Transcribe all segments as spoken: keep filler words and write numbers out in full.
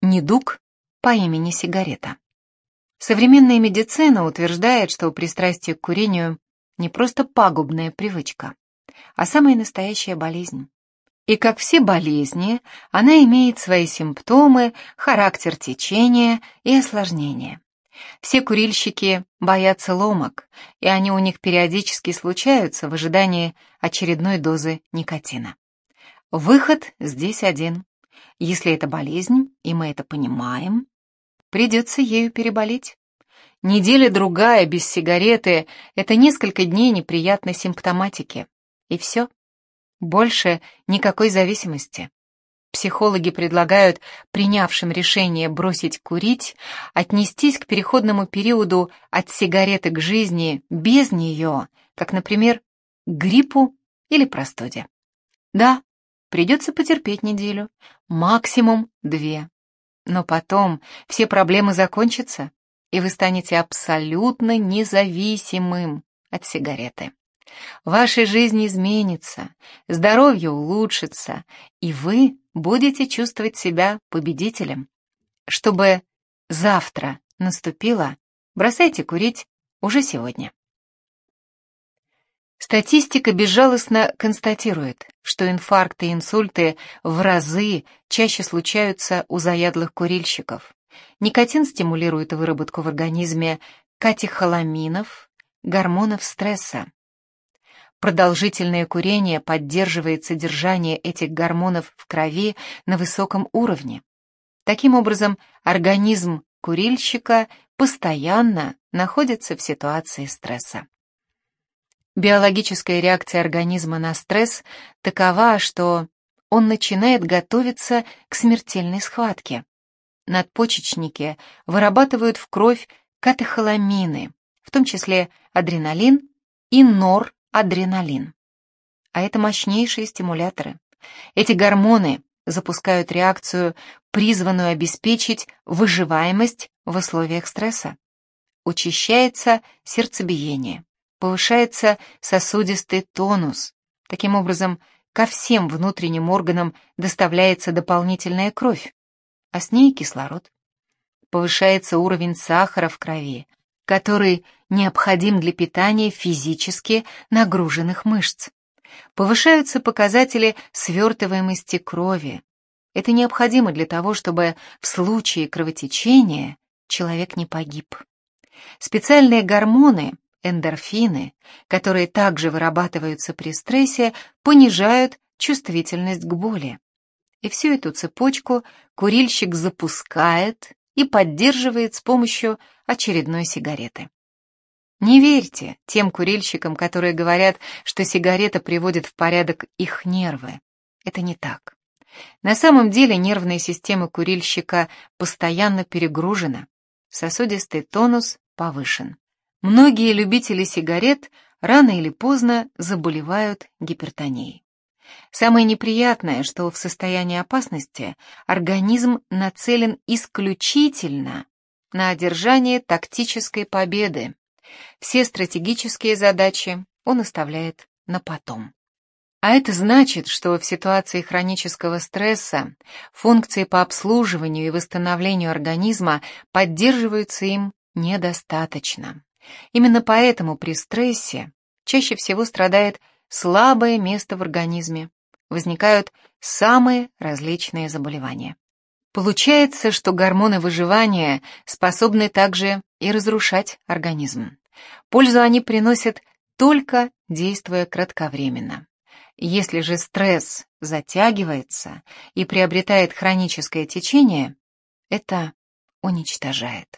Недуг по имени сигарета. Современная медицина утверждает, что пристрастие к курению не просто пагубная привычка, а самая настоящая болезнь. И как все болезни, она имеет свои симптомы, характер течения и осложнения. Все курильщики боятся ломок, и они у них периодически случаются в ожидании очередной дозы никотина. Выход здесь один. Если это болезнь, и мы это понимаем, придется ею переболеть. Неделя-другая без сигареты — это несколько дней неприятной симптоматики. И все. Больше никакой зависимости. Психологи предлагают принявшим решение бросить курить отнестись к переходному периоду от сигареты к жизни без нее, как, например, к гриппу или простуде. Да, придется потерпеть неделю, максимум две. Но потом все проблемы закончатся, и вы станете абсолютно независимым от сигареты. Ваша жизнь изменится, здоровье улучшится, и вы будете чувствовать себя победителем. Чтобы завтра наступило, бросайте курить уже сегодня. Статистика безжалостно констатирует, что инфаркты и инсульты в разы чаще случаются у заядлых курильщиков. Никотин стимулирует выработку в организме катехоламинов, гормонов стресса. Продолжительное курение поддерживает содержание этих гормонов в крови на высоком уровне. Таким образом, организм курильщика постоянно находится в ситуации стресса. Биологическая реакция организма на стресс такова, что он начинает готовиться к смертельной схватке. Надпочечники вырабатывают в кровь катехоламины, в том числе адреналин и норадреналин. А это мощнейшие стимуляторы. Эти гормоны запускают реакцию, призванную обеспечить выживаемость в условиях стресса. Учащается сердцебиение, повышается сосудистый тонус. Таким образом, ко всем внутренним органам доставляется дополнительная кровь, а с ней кислород. Повышается уровень сахара в крови, который необходим для питания физически нагруженных мышц. Повышаются показатели свертываемости крови. Это необходимо для того, чтобы в случае кровотечения человек не погиб. Специальные гормоны, эндорфины, которые также вырабатываются при стрессе, понижают чувствительность к боли. И всю эту цепочку курильщик запускает и поддерживает с помощью очередной сигареты. Не верьте тем курильщикам, которые говорят, что сигарета приводит в порядок их нервы. Это не так. На самом деле нервная система курильщика постоянно перегружена, сосудистый тонус повышен. Многие любители сигарет рано или поздно заболевают гипертонией. Самое неприятное, что в состоянии опасности организм нацелен исключительно на одержание тактической победы. Все стратегические задачи он оставляет на потом. А это значит, что в ситуации хронического стресса функции по обслуживанию и восстановлению организма поддерживаются им недостаточно. Именно поэтому при стрессе чаще всего страдает слабое место в организме, возникают самые различные заболевания. Получается, что гормоны выживания способны также и разрушать организм. Пользу они приносят только действуя кратковременно. Если же стресс затягивается и приобретает хроническое течение, это уничтожает.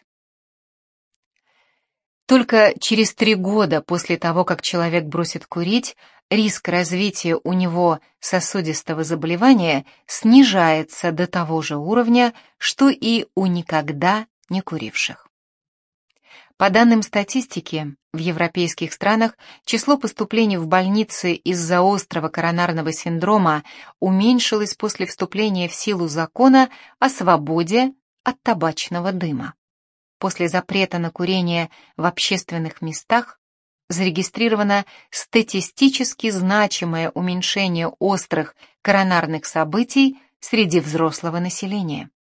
Только через три года после того, как человек бросит курить, риск развития у него сосудистого заболевания снижается до того же уровня, что и у никогда не куривших. По данным статистики, в европейских странах число поступлений в больницы из-за острого коронарного синдрома уменьшилось после вступления в силу закона о свободе от табачного дыма. После запрета на курение в общественных местах зарегистрировано статистически значимое уменьшение острых коронарных событий среди взрослого населения.